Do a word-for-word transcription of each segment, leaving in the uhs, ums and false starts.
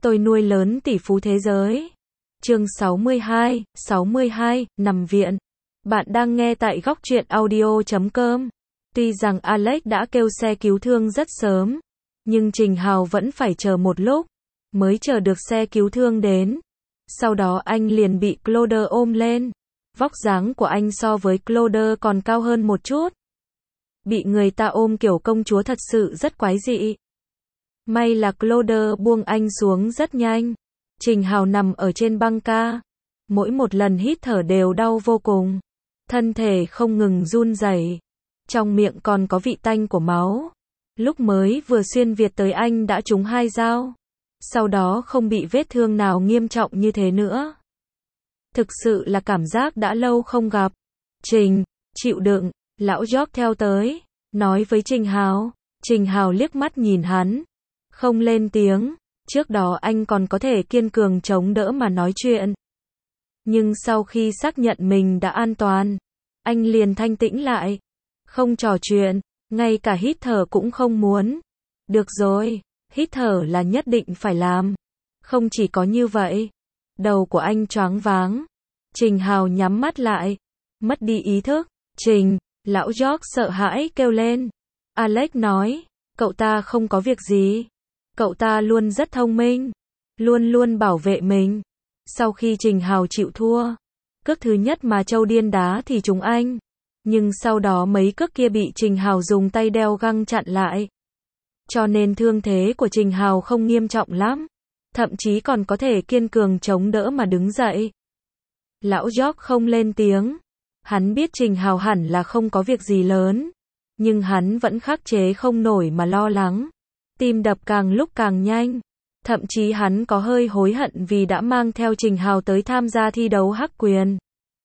Tôi nuôi lớn tỷ phú thế giới. Chương sáu mươi hai, sáu mươi hai, nằm viện. Bạn đang nghe tại góc truyện audio chấm com. Tuy rằng Alex đã kêu xe cứu thương rất sớm, nhưng Trình Hào vẫn phải chờ một lúc, mới chờ được xe cứu thương đến. Sau đó anh liền bị Claude ôm lên. Vóc dáng của anh so với Claude còn cao hơn một chút. Bị người ta ôm kiểu công chúa thật sự rất quái dị. May là Claude buông anh xuống rất nhanh. Trình Hào nằm ở trên băng ca. Mỗi một lần hít thở đều đau vô cùng. Thân thể không ngừng run rẩy. Trong miệng còn có vị tanh của máu. Lúc mới vừa xuyên Việt tới anh đã trúng hai dao. Sau đó không bị vết thương nào nghiêm trọng như thế nữa. Thực sự là cảm giác đã lâu không gặp. Trình, chịu đựng, lão George theo tới, nói với Trình Hào. Trình Hào liếc mắt nhìn hắn, không lên tiếng. Trước đó anh còn có thể kiên cường chống đỡ mà nói chuyện. Nhưng sau khi xác nhận mình đã an toàn, anh liền thanh tĩnh lại. Không trò chuyện, ngay cả hít thở cũng không muốn. Được rồi, hít thở là nhất định phải làm. Không chỉ có như vậy, đầu của anh choáng váng. Trình Hào nhắm mắt lại, mất đi ý thức. Trình, lão George sợ hãi kêu lên. Alex nói, cậu ta không có việc gì. Cậu ta luôn rất thông minh, luôn luôn bảo vệ mình. Sau khi Trình Hào chịu thua, cước thứ nhất mà Châu Điên đá thì trúng anh. Nhưng sau đó mấy cước kia bị Trình Hào dùng tay đeo găng chặn lại. Cho nên thương thế của Trình Hào không nghiêm trọng lắm. Thậm chí còn có thể kiên cường chống đỡ mà đứng dậy. Lão George không lên tiếng. Hắn biết Trình Hào hẳn là không có việc gì lớn. Nhưng hắn vẫn khắc chế không nổi mà lo lắng. Tim đập càng lúc càng nhanh. Thậm chí hắn có hơi hối hận vì đã mang theo Trình Hào tới tham gia thi đấu hắc quyền.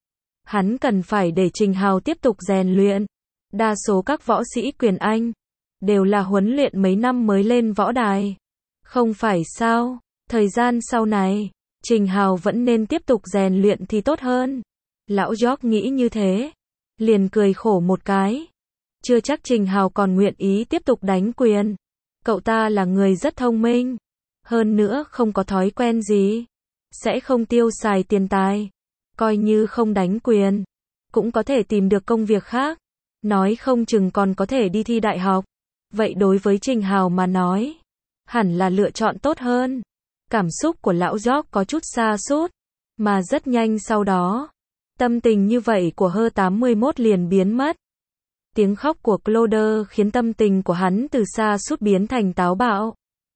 Hắn cần phải để Trình Hào tiếp tục rèn luyện. Đa số các võ sĩ quyền Anh đều là huấn luyện mấy năm mới lên võ đài. Không phải sao? Thời gian sau này, Trình Hào vẫn nên tiếp tục rèn luyện thì tốt hơn. Lão George nghĩ như thế, liền cười khổ một cái. Chưa chắc Trình Hào còn nguyện ý tiếp tục đánh quyền. Cậu ta là người rất thông minh. Hơn nữa không có thói quen gì. Sẽ không tiêu xài tiền tài. Coi như không đánh quyền, cũng có thể tìm được công việc khác. Nói không chừng còn có thể đi thi đại học. Vậy đối với Trình Hào mà nói, hẳn là lựa chọn tốt hơn. Cảm xúc của lão George có chút sa sút, mà rất nhanh sau đó, tâm tình như vậy của Hơ tám mươi mốt liền biến mất. Tiếng khóc của Claude khiến tâm tình của hắn từ sa sút biến thành táo bạo.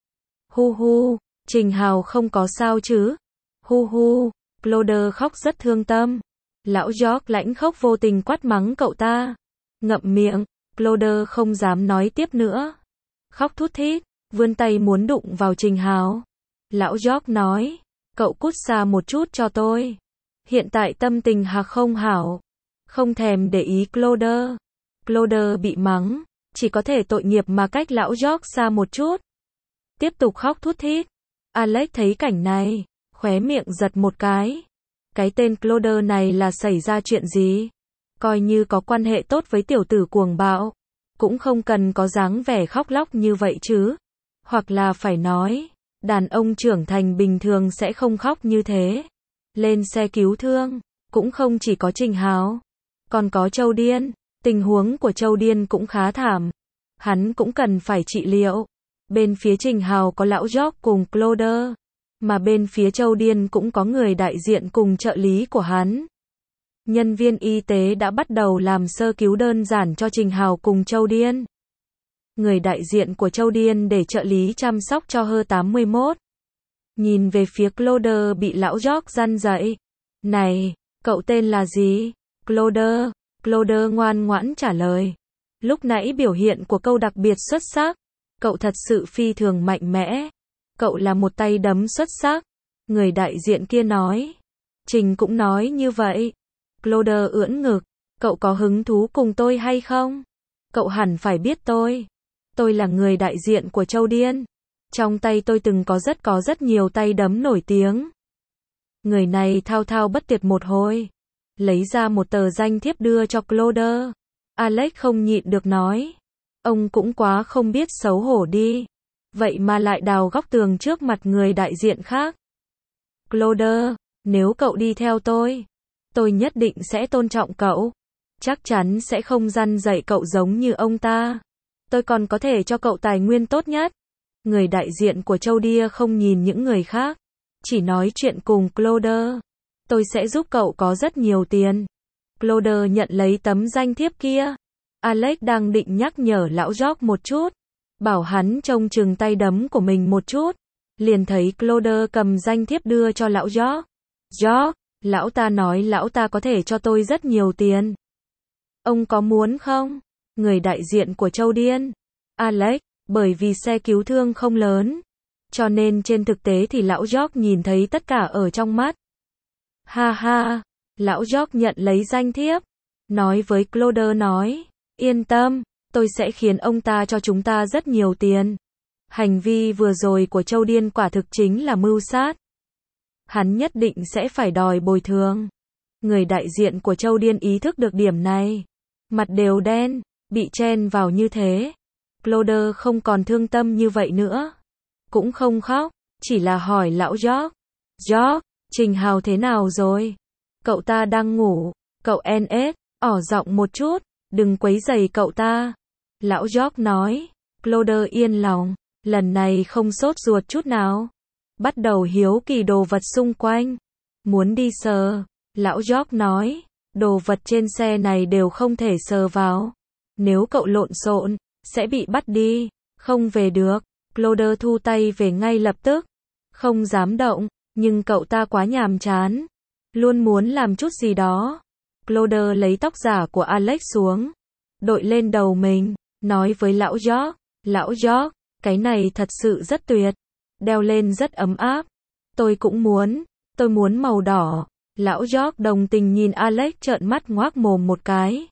Hu hu, Trình Hào không có sao chứ? Hu hu, Claude khóc rất thương tâm. Lão George lãnh khốc vô tình quát mắng cậu ta. Ngậm miệng, Claude không dám nói tiếp nữa. Khóc thút thít, vươn tay muốn đụng vào Trình Hào. Lão George nói, cậu cút xa một chút cho tôi. Hiện tại tâm tình Hà không hảo. Không thèm để ý Claude. Claude bị mắng, chỉ có thể tội nghiệp mà cách lão George xa một chút. Tiếp tục khóc thút thít. Alex thấy cảnh này, khóe miệng giật một cái. Cái tên Claude này là xảy ra chuyện gì? Coi như có quan hệ tốt với tiểu tử cuồng bạo, cũng không cần có dáng vẻ khóc lóc như vậy chứ. Hoặc là phải nói, đàn ông trưởng thành bình thường sẽ không khóc như thế. Lên xe cứu thương, cũng không chỉ có Trình Hào, còn có Châu Điên. Tình huống của Châu Điên cũng khá thảm. Hắn cũng cần phải trị liệu. Bên phía Trình Hào có lão George cùng Claude, mà bên phía Châu Điên cũng có người đại diện cùng trợ lý của hắn. Nhân viên y tế đã bắt đầu làm sơ cứu đơn giản cho Trình Hào cùng Châu Điên. Người đại diện của Châu Điên để trợ lý chăm sóc cho Hơ tám mươi mốt. Nhìn về phía Claude bị lão George răn dậy. Này, cậu tên là gì? Claude. Claude ngoan ngoãn trả lời. Lúc nãy biểu hiện của cậu đặc biệt xuất sắc. Cậu thật sự phi thường mạnh mẽ. Cậu là một tay đấm xuất sắc. Người đại diện kia nói. Trình cũng nói như vậy. Claude ưỡn ngực. Cậu có hứng thú cùng tôi hay không? Cậu hẳn phải biết tôi. Tôi là người đại diện của Châu Điên. Trong tay tôi từng có rất có rất nhiều tay đấm nổi tiếng. Người này thao thao bất tuyệt một hồi. Lấy ra một tờ danh thiếp đưa cho Claude. Alex không nhịn được nói. Ông cũng quá không biết xấu hổ đi. vậy mà lại đào góc tường trước mặt người đại diện khác. Claude, nếu cậu đi theo tôi, tôi nhất định sẽ tôn trọng cậu. Chắc chắn sẽ không răn dạy cậu giống như ông ta. Tôi còn có thể cho cậu tài nguyên tốt nhất. Người đại diện của Châu Đia không nhìn những người khác, chỉ nói chuyện cùng Claude. Tôi sẽ giúp cậu có rất nhiều tiền. Claude nhận lấy tấm danh thiếp kia. Alex đang định nhắc nhở lão George một chút, bảo hắn trông chừng tay đấm của mình một chút, liền thấy Claude cầm danh thiếp đưa cho lão George. George, lão ta nói lão ta có thể cho tôi rất nhiều tiền. Ông có muốn không? Người đại diện của Châu Điên. Alex, bởi vì xe cứu thương không lớn, cho nên trên thực tế thì lão George nhìn thấy tất cả ở trong mắt. Ha ha, lão George nhận lấy danh thiếp, nói với Claude nói, yên tâm, tôi sẽ khiến ông ta cho chúng ta rất nhiều tiền. Hành vi vừa rồi của Châu Điên quả thực chính là mưu sát. Hắn nhất định sẽ phải đòi bồi thường. Người đại diện của Châu Điên ý thức được điểm này. Mặt đều đen, bị chen vào như thế. Claude không còn thương tâm như vậy nữa. Cũng không khóc, chỉ là hỏi lão George. George, Trình Hào thế nào rồi? Cậu ta đang ngủ. Cậu en ét, ỏ giọng một chút, đừng quấy rầy cậu ta. Lão George nói. Claude yên lòng, lần này không sốt ruột chút nào. Bắt đầu hiếu kỳ đồ vật xung quanh. Muốn đi sờ. Lão George nói. Đồ vật trên xe này đều không thể sờ vào. Nếu cậu lộn xộn, sẽ bị bắt đi, không về được. Claude thu tay về ngay lập tức. Không dám động, nhưng cậu ta quá nhàm chán. Luôn muốn làm chút gì đó. Claude lấy tóc giả của Alex xuống, đội lên đầu mình, nói với lão George. Lão George, cái này thật sự rất tuyệt. Đeo lên rất ấm áp. Tôi cũng muốn, tôi muốn màu đỏ. Lão George đồng tình nhìn Alex trợn mắt ngoác mồm một cái.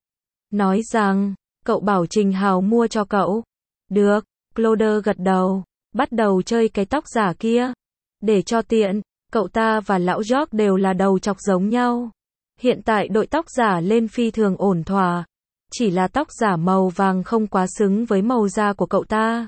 Nói rằng, cậu bảo Trình Hào mua cho cậu. Được, Claude gật đầu, bắt đầu chơi cái tóc giả kia. Để cho tiện, cậu ta và lão George đều là đầu chọc giống nhau. Hiện tại đội tóc giả lên phi thường ổn thỏa. Chỉ là tóc giả màu vàng không quá xứng với màu da của cậu ta.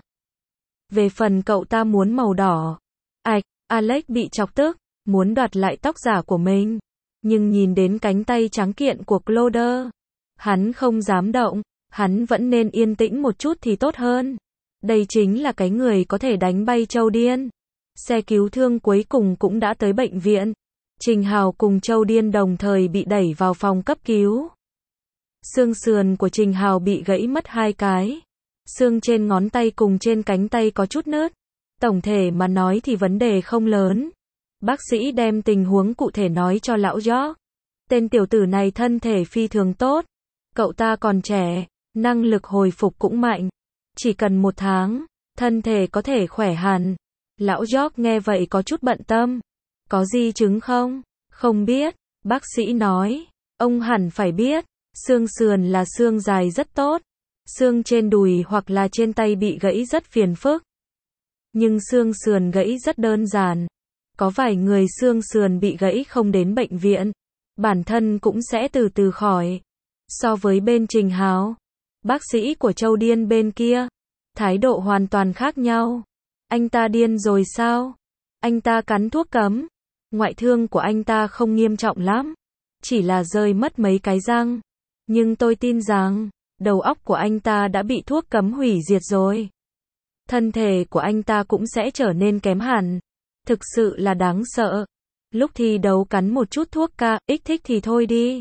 Về phần cậu ta muốn màu đỏ. Ảch, Alex bị chọc tức, muốn đoạt lại tóc giả của mình. Nhưng nhìn đến cánh tay trắng kiện của Claude, hắn không dám động, hắn vẫn nên yên tĩnh một chút thì tốt hơn. Đây chính là cái người có thể đánh bay Châu Điên. Xe cứu thương cuối cùng cũng đã tới bệnh viện. Trình Hào cùng Châu Điên đồng thời bị đẩy vào phòng cấp cứu. Xương sườn của Trình Hào bị gãy mất hai cái. Xương trên ngón tay cùng trên cánh tay có chút nứt. Tổng thể mà nói thì vấn đề không lớn. Bác sĩ đem tình huống cụ thể nói cho lão George. Tên tiểu tử này thân thể phi thường tốt. Cậu ta còn trẻ, năng lực hồi phục cũng mạnh. Chỉ cần một tháng, thân thể có thể khỏe hẳn. Lão George nghe vậy có chút bận tâm. Có di chứng không? Không biết, bác sĩ nói. Ông hẳn phải biết, xương sườn là xương dài rất tốt. Xương trên đùi hoặc là trên tay bị gãy rất phiền phức. Nhưng xương sườn gãy rất đơn giản. Có vài người xương sườn bị gãy không đến bệnh viện. Bản thân cũng sẽ từ từ khỏi. So với bên Trình Hào, bác sĩ của Châu Điên bên kia, thái độ hoàn toàn khác nhau. Anh ta điên rồi sao? Anh ta cắn thuốc cấm. Ngoại thương của anh ta không nghiêm trọng lắm. Chỉ là rơi mất mấy cái răng. Nhưng tôi tin rằng, đầu óc của anh ta đã bị thuốc cấm hủy diệt rồi. Thân thể của anh ta cũng sẽ trở nên kém hẳn. Thực sự là đáng sợ. Lúc thi đấu cắn một chút thuốc ca, ích thích thì thôi đi.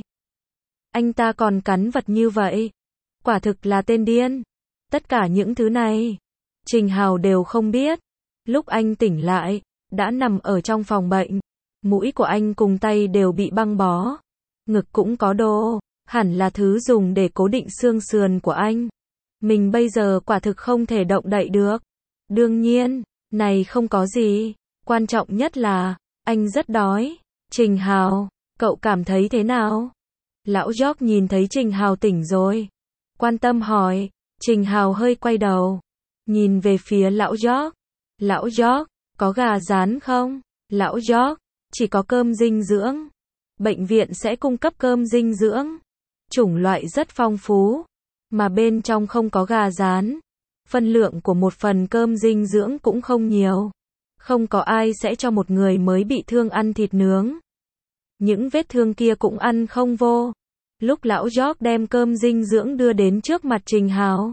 Anh ta còn cắn vật như vậy. Quả thực là tên điên. Tất cả những thứ này, Trình Hào đều không biết. Lúc anh tỉnh lại, đã nằm ở trong phòng bệnh. Mũi của anh cùng tay đều bị băng bó. Ngực cũng có đồ, hẳn là thứ dùng để cố định xương sườn của anh. Mình bây giờ quả thực không thể động đậy được. Đương nhiên, này không có gì. Quan trọng nhất là, anh rất đói. Trình Hào, cậu cảm thấy thế nào? Lão George nhìn thấy Trình Hào tỉnh rồi. Quan tâm hỏi. Trình Hào hơi quay đầu. Nhìn về phía lão George. Lão George, có gà rán không? Lão George, chỉ có cơm dinh dưỡng. Bệnh viện sẽ cung cấp cơm dinh dưỡng. Chủng loại rất phong phú. Mà bên trong không có gà rán. Phân lượng của một phần cơm dinh dưỡng cũng không nhiều. Không có ai sẽ cho một người mới bị thương ăn thịt nướng. Những vết thương kia cũng ăn không vô. Lúc lão George đem cơm dinh dưỡng đưa đến trước mặt Trình Hào.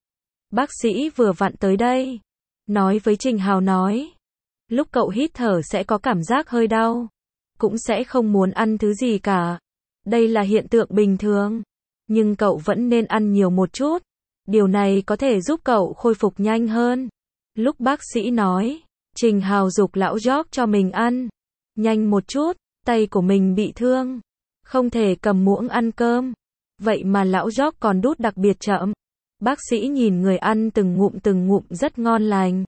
Bác sĩ vừa vặn tới đây. Nói với Trình Hào nói. Lúc cậu hít thở sẽ có cảm giác hơi đau. Cũng sẽ không muốn ăn thứ gì cả. Đây là hiện tượng bình thường. Nhưng cậu vẫn nên ăn nhiều một chút. Điều này có thể giúp cậu khôi phục nhanh hơn. Lúc bác sĩ nói, Trình Hào giục lão George cho mình ăn. Nhanh một chút, tay của mình bị thương. Không thể cầm muỗng ăn cơm. Vậy mà lão George còn đút đặc biệt chậm. Bác sĩ nhìn người ăn từng ngụm từng ngụm rất ngon lành.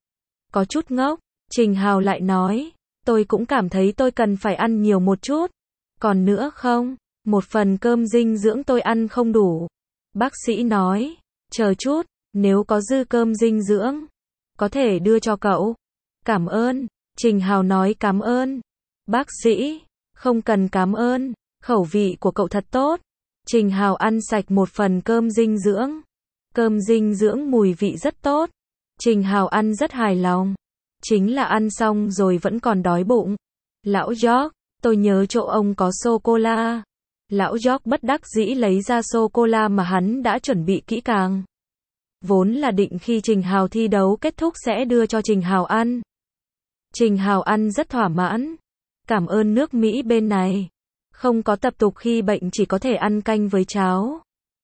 Có chút ngốc, Trình Hào lại nói, tôi cũng cảm thấy tôi cần phải ăn nhiều một chút. Còn nữa không? Một phần cơm dinh dưỡng tôi ăn không đủ. Bác sĩ nói, chờ chút, nếu có dư cơm dinh dưỡng, có thể đưa cho cậu. Cảm ơn. Trình Hào nói cảm ơn. Bác sĩ, không cần cảm ơn, khẩu vị của cậu thật tốt. Trình Hào ăn sạch một phần cơm dinh dưỡng. Cơm dinh dưỡng mùi vị rất tốt. Trình Hào ăn rất hài lòng. Chính là ăn xong rồi vẫn còn đói bụng. Lão George, tôi nhớ chỗ ông có sô-cô-la. Lão George bất đắc dĩ lấy ra sô-cô-la mà hắn đã chuẩn bị kỹ càng. Vốn là định khi Trình Hào thi đấu kết thúc sẽ đưa cho Trình Hào ăn. Trình Hào ăn rất thỏa mãn. Cảm ơn nước Mỹ bên này. Không có tập tục khi bệnh chỉ có thể ăn canh với cháo.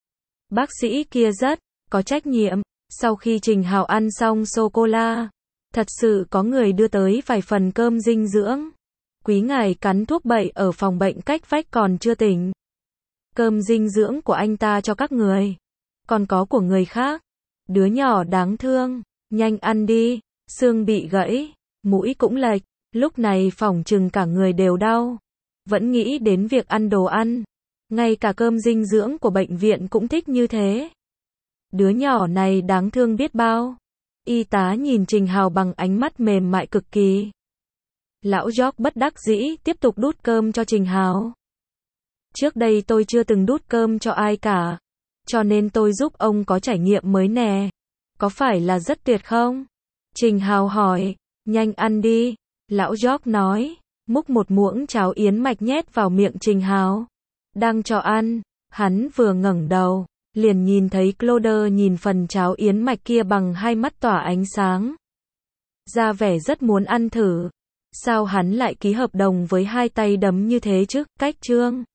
Bác sĩ kia rất có trách nhiệm. Sau khi Trình Hào ăn xong sô-cô-la, thật sự có người đưa tới vài phần cơm dinh dưỡng. Quý ngài cắn thuốc bậy ở phòng bệnh cách vách còn chưa tỉnh. Cơm dinh dưỡng của anh ta cho các người. Còn có của người khác. Đứa nhỏ đáng thương. Nhanh ăn đi. Xương bị gãy. Mũi cũng lệch. Lúc này phỏng chừng cả người đều đau. Vẫn nghĩ đến việc ăn đồ ăn. Ngay cả cơm dinh dưỡng của bệnh viện cũng thích như thế. Đứa nhỏ này đáng thương biết bao. Y tá nhìn Trình Hào bằng ánh mắt mềm mại cực kỳ. Lão George bất đắc dĩ tiếp tục đút cơm cho Trình Hào. Trước đây tôi chưa từng đút cơm cho ai cả. Cho nên tôi giúp ông có trải nghiệm mới nè. Có phải là rất tuyệt không? Trình Hào hỏi. Nhanh ăn đi. Lão George nói. Múc một muỗng cháo yến mạch nhét vào miệng Trình Hào. Đang cho ăn. Hắn vừa ngẩng đầu. Liền nhìn thấy Claude nhìn phần cháo yến mạch kia bằng hai mắt tỏa ánh sáng. Ra vẻ rất muốn ăn thử. Sao hắn lại ký hợp đồng với hai tay đấm như thế chứ? Cách trương.